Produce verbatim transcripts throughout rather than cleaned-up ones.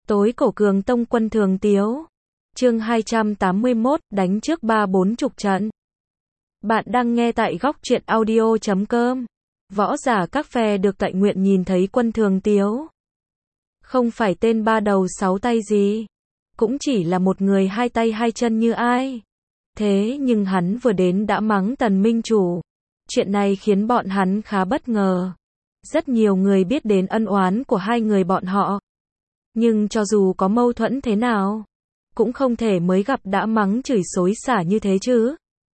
Tối cổ Cường Tông quân Thường Tiếu. Chương hai trăm tám mươi mốt, đánh trước ba bốn chục trận. Bạn đang nghe tại góc truyện audio chấm com. Võ giả các phe được tọa nguyện nhìn thấy quân Thường Tiếu. Không phải tên ba đầu sáu tay gì. Cũng chỉ là một người hai tay hai chân như ai. Thế nhưng hắn vừa đến đã mắng Tần Minh Chủ. Chuyện này khiến bọn hắn khá bất ngờ. Rất nhiều người biết đến ân oán của hai người bọn họ. Nhưng cho dù có mâu thuẫn thế nào, cũng không thể mới gặp đã mắng chửi xối xả như thế chứ.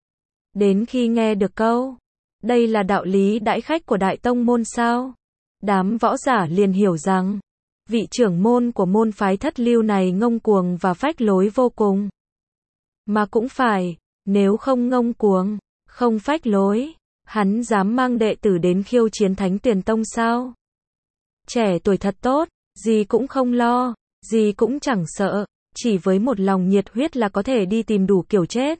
Đến khi nghe được câu, đây là đạo lý đãi khách của đại tông môn sao? Đám võ giả liền hiểu rằng, vị trưởng môn của môn phái Thất Lưu này ngông cuồng và phách lối vô cùng. Mà cũng phải, nếu không ngông cuồng, không phách lối, hắn dám mang đệ tử đến khiêu chiến Thánh Tuyền Tông sao? Trẻ tuổi thật tốt, gì cũng không lo, gì cũng chẳng sợ, chỉ với một lòng nhiệt huyết là có thể đi tìm đủ kiểu chết.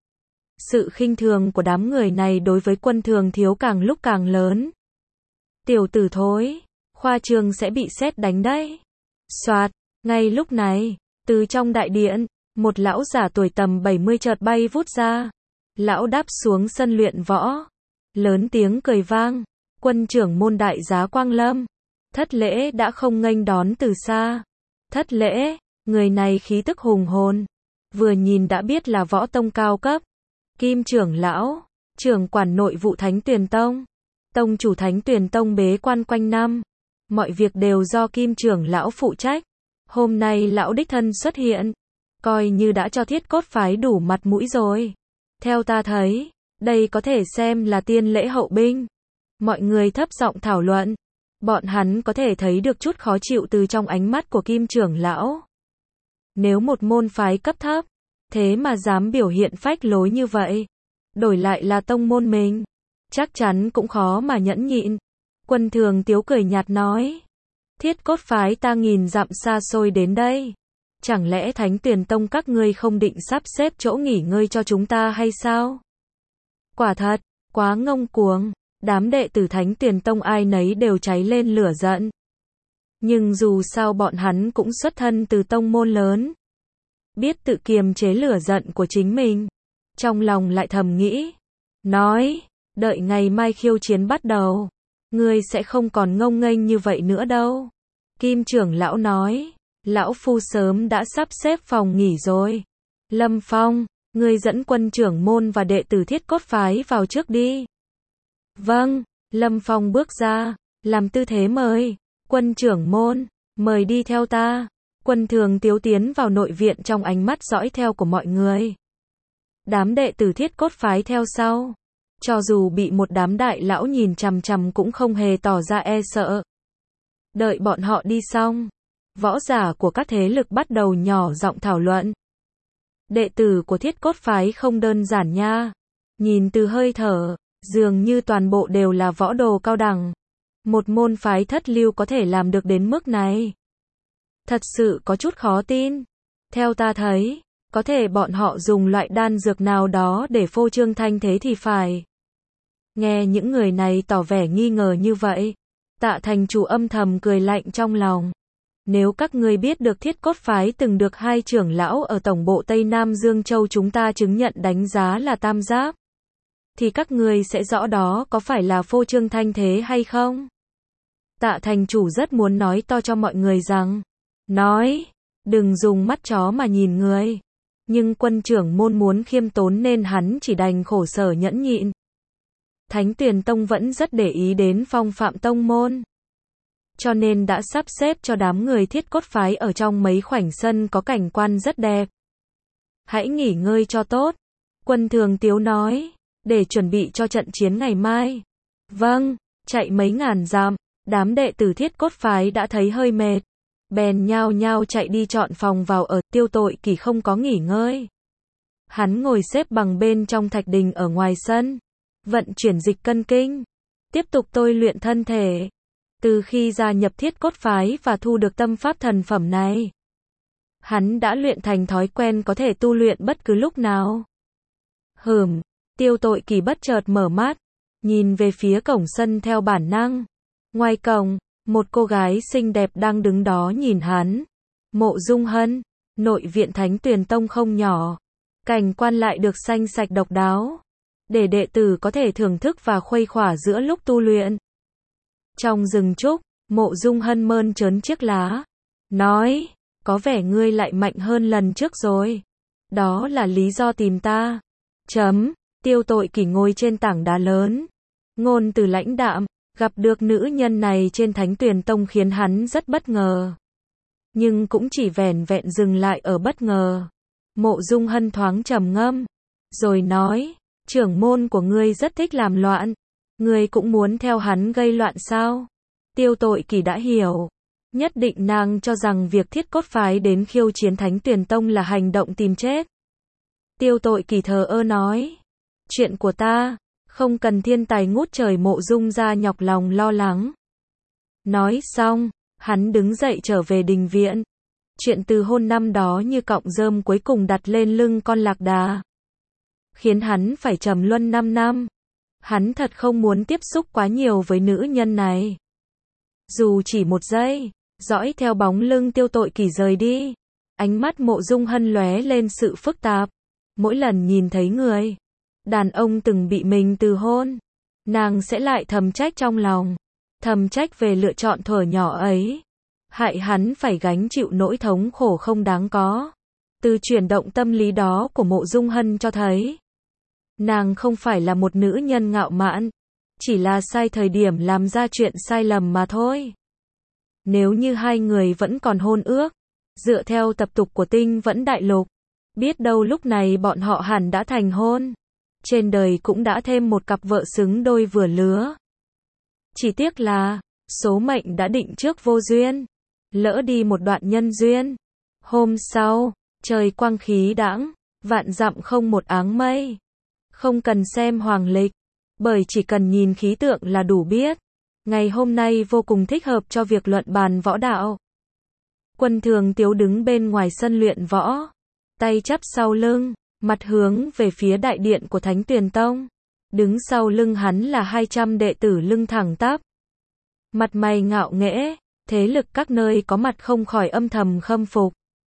Sự khinh thường của đám người này đối với quân Thường Thiếu càng lúc càng lớn. Tiểu tử thối, khoa trương sẽ bị sét đánh đấy. Soạt, ngay lúc này, từ trong đại điện, một lão giả tuổi tầm bảy mươi chợt bay vút ra. Lão đáp xuống sân luyện võ, lớn tiếng cười vang, quân trưởng môn đại giá Quang Lâm. Thất Lễ đã không nghênh đón từ xa. Thất Lễ, người này khí tức hùng hồn, vừa nhìn đã biết là võ tông cao cấp. Kim trưởng lão, trưởng quản nội vụ Thánh Tuyền Tông, tông chủ Thánh Tuyền Tông bế quan quanh năm, mọi việc đều do Kim trưởng lão phụ trách. Hôm nay lão đích thân xuất hiện, coi như đã cho Thiết Cốt phái đủ mặt mũi rồi. Theo ta thấy, đây có thể xem là tiên lễ hậu binh. Mọi người thấp giọng thảo luận. Bọn hắn có thể thấy được chút khó chịu từ trong ánh mắt của Kim trưởng lão. Nếu một môn phái cấp thấp, thế mà dám biểu hiện phách lối như vậy, đổi lại là tông môn mình, chắc chắn cũng khó mà nhẫn nhịn. Quân Thường Tiếu cười nhạt nói, Thiết Cốt phái ta nghìn dặm xa xôi đến đây, chẳng lẽ Thánh Tuyền Tông các ngươi không định sắp xếp chỗ nghỉ ngơi cho chúng ta hay sao? Quả thật, quá ngông cuồng. Đám đệ tử Thánh Tuyền Tông ai nấy đều cháy lên lửa giận. Nhưng dù sao bọn hắn cũng xuất thân từ tông môn lớn, biết tự kiềm chế lửa giận của chính mình. Trong lòng lại thầm nghĩ, nói, đợi ngày mai khiêu chiến bắt đầu, ngươi sẽ không còn ngông nghênh như vậy nữa đâu. Kim trưởng lão nói, lão phu sớm đã sắp xếp phòng nghỉ rồi. Lâm Phong, ngươi dẫn quân trưởng môn và đệ tử Thiết Cốt phái vào trước đi. Vâng, Lâm Phong bước ra, làm tư thế mời, quân trưởng môn, mời đi theo ta. Quân Thường Tiếu tiến vào nội viện trong ánh mắt dõi theo của mọi người. Đám đệ tử Thiết Cốt phái theo sau, cho dù bị một đám đại lão nhìn chằm chằm cũng không hề tỏ ra e sợ. Đợi bọn họ đi xong, võ giả của các thế lực bắt đầu nhỏ giọng thảo luận. Đệ tử của Thiết Cốt phái không đơn giản nha, nhìn từ hơi thở, dường như toàn bộ đều là võ đồ cao đẳng. Một môn phái Thất Lưu có thể làm được đến mức này, thật sự có chút khó tin. Theo ta thấy, có thể bọn họ dùng loại đan dược nào đó để phô trương thanh thế thì phải. Nghe những người này tỏ vẻ nghi ngờ như vậy, Tạ thành chủ âm thầm cười lạnh trong lòng. Nếu các ngươi biết được Thiết Cốt phái từng được hai trưởng lão ở tổng bộ Tây Nam Dương Châu chúng ta chứng nhận đánh giá là tam giáp, thì các ngươi sẽ rõ đó có phải là phô trương thanh thế hay không? Tạ thành chủ rất muốn nói to cho mọi người rằng, nói, đừng dùng mắt chó mà nhìn người. Nhưng quân trưởng môn muốn khiêm tốn nên hắn chỉ đành khổ sở nhẫn nhịn. Thánh Tuyền Tông vẫn rất để ý đến phong phạm tông môn, cho nên đã sắp xếp cho đám người Thiết Cốt phái ở trong mấy khoảnh sân có cảnh quan rất đẹp. Hãy nghỉ ngơi cho tốt, quân Thường Tiếu nói, để chuẩn bị cho trận chiến ngày mai. Vâng, chạy mấy ngàn dặm, đám đệ tử Thiết Cốt phái đã thấy hơi mệt, bèn nhao nhao chạy đi chọn phòng vào ở. Tiêu Tội Kỳ không có nghỉ ngơi, hắn ngồi xếp bằng bên trong thạch đình ở ngoài sân, vận chuyển dịch cân kinh, tiếp tục tôi luyện thân thể. Từ khi gia nhập Thiết Cốt phái và thu được tâm pháp thần phẩm này, hắn đã luyện thành thói quen có thể tu luyện bất cứ lúc nào. Hừm, Tiêu Tội Kỳ bất chợt mở mắt, nhìn về phía cổng sân theo bản năng. Ngoài cổng, một cô gái xinh đẹp đang đứng đó nhìn hắn. Mộ Dung Hân, nội viện Thánh Tuyền Tông không nhỏ, cảnh quan lại được xanh sạch độc đáo, để đệ tử có thể thưởng thức và khuây khỏa giữa lúc tu luyện. Trong rừng trúc, Mộ Dung Hân mơn trớn chiếc lá, nói, có vẻ ngươi lại mạnh hơn lần trước rồi. Đó là lý do tìm ta. Chấm, Tiêu Tội Kỷ ngồi trên tảng đá lớn, ngôn từ lãnh đạm, gặp được nữ nhân này trên Thánh Tuyền Tông khiến hắn rất bất ngờ. Nhưng cũng chỉ vẻn vẹn dừng lại ở bất ngờ. Mộ Dung Hân thoáng trầm ngâm, rồi nói, trưởng môn của ngươi rất thích làm loạn, ngươi cũng muốn theo hắn gây loạn sao? Tiêu Tội Kỷ đã hiểu, nhất định nàng cho rằng việc Thiết Cốt phái đến khiêu chiến Thánh Tuyền Tông là hành động tìm chết. Tiêu Tội Kỷ thờ ơ nói, chuyện của ta, không cần thiên tài ngút trời. Mộ Dung gia nhọc lòng lo lắng. Nói xong, hắn đứng dậy trở về đình viện. Chuyện từ hôn năm đó như cọng rơm cuối cùng đặt lên lưng con lạc đà, khiến hắn phải trầm luân năm năm. Hắn thật không muốn tiếp xúc quá nhiều với nữ nhân này. Dù chỉ một giây, dõi theo bóng lưng Tiêu Tội Kỷ rời đi, ánh mắt Mộ Dung Hân lóe lên sự phức tạp. Mỗi lần nhìn thấy người đàn ông từng bị mình từ hôn, nàng sẽ lại thầm trách trong lòng, thầm trách về lựa chọn thuở nhỏ ấy, hại hắn phải gánh chịu nỗi thống khổ không đáng có. Từ chuyển động tâm lý đó của Mộ Dung Hân cho thấy, nàng không phải là một nữ nhân ngạo mạn, chỉ là sai thời điểm làm ra chuyện sai lầm mà thôi. Nếu như hai người vẫn còn hôn ước, dựa theo tập tục của Tinh Vẫn Đại Lục, biết đâu lúc này bọn họ hẳn đã thành hôn. Trên đời cũng đã thêm một cặp vợ xứng đôi vừa lứa. Chỉ tiếc là, số mệnh đã định trước vô duyên, lỡ đi một đoạn nhân duyên. Hôm sau, trời quang khí đãng, vạn dặm không một áng mây. Không cần xem hoàng lịch, bởi chỉ cần nhìn khí tượng là đủ biết. Ngày hôm nay vô cùng thích hợp cho việc luận bàn võ đạo. Quân Thường Tiếu đứng bên ngoài sân luyện võ, tay chắp sau lưng, mặt hướng về phía đại điện của Thánh Tuyền Tông. Đứng sau lưng hắn là hai trăm đệ tử lưng thẳng tắp, mặt mày ngạo nghễ, thế lực các nơi có mặt không khỏi âm thầm khâm phục.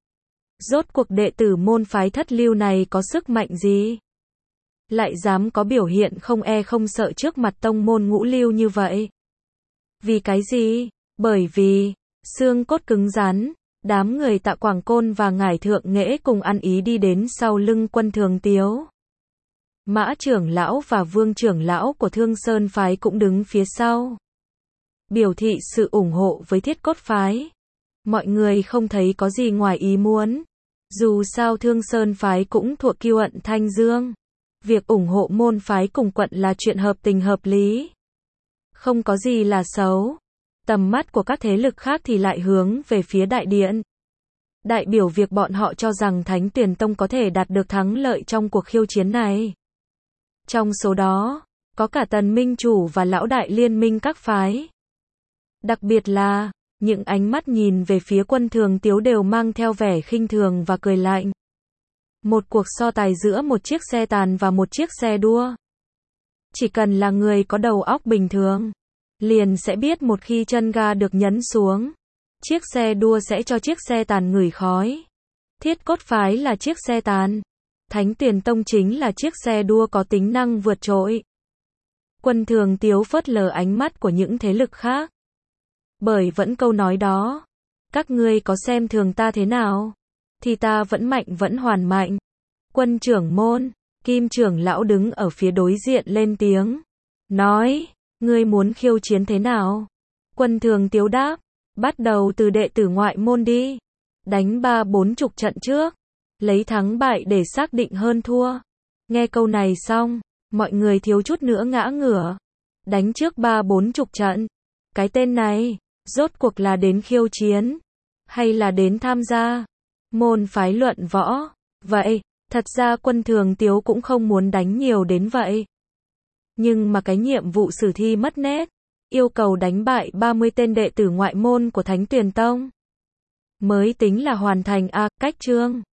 Rốt cuộc đệ tử môn phái Thất Lưu này có sức mạnh gì? Lại dám có biểu hiện không e không sợ trước mặt tông môn ngũ lưu như vậy? Vì cái gì? Bởi vì, xương cốt cứng rắn. Đám người Tạ Quảng Côn và Ngải Thượng Nghễ cùng ăn ý đi đến sau lưng Quân Thường Tiếu. Mã trưởng lão và Vương trưởng lão của Thương Sơn phái cũng đứng phía sau, biểu thị sự ủng hộ với Thiết Cốt phái. Mọi người không thấy có gì ngoài ý muốn. Dù sao Thương Sơn phái cũng thuộc Kiêu Ẩn Thanh Dương. Việc ủng hộ môn phái cùng quận là chuyện hợp tình hợp lý, không có gì là xấu. Tầm mắt của các thế lực khác thì lại hướng về phía đại điện, đại biểu việc bọn họ cho rằng Thánh Tuyền Tông có thể đạt được thắng lợi trong cuộc khiêu chiến này. Trong số đó, có cả Tần Minh Chủ và lão đại liên minh các phái. Đặc biệt là, những ánh mắt nhìn về phía Quân Thường Tiếu đều mang theo vẻ khinh thường và cười lạnh. Một cuộc so tài giữa một chiếc xe tàn và một chiếc xe đua. Chỉ cần là người có đầu óc bình thường, liền sẽ biết một khi chân ga được nhấn xuống, chiếc xe đua sẽ cho chiếc xe tàn ngửi khói. Thiết Cốt phái là chiếc xe tàn, Thánh Tuyền Tông chính là chiếc xe đua có tính năng vượt trội. Quân Thường Tiếu phớt lờ ánh mắt của những thế lực khác. Bởi vẫn câu nói đó, các ngươi có xem thường ta thế nào, thì ta vẫn mạnh vẫn hoàn mạnh. Quân trưởng môn, Kim trưởng lão đứng ở phía đối diện lên tiếng, nói, ngươi muốn khiêu chiến thế nào? Quân Thường Tiếu đáp, bắt đầu từ đệ tử ngoại môn đi, đánh ba bốn chục trận trước, lấy thắng bại để xác định hơn thua. Nghe câu này xong, mọi người thiếu chút nữa ngã ngửa. Đánh trước ba bốn chục trận, cái tên này, rốt cuộc là đến khiêu chiến, hay là đến tham gia môn phái luận võ? Vậy, thật ra Quân Thường Tiếu cũng không muốn đánh nhiều đến vậy. Nhưng mà cái nhiệm vụ sử thi mất nét, yêu cầu đánh bại ba mươi tên đệ tử ngoại môn của Thánh Tuyền Tông, mới tính là hoàn thành a cách chương.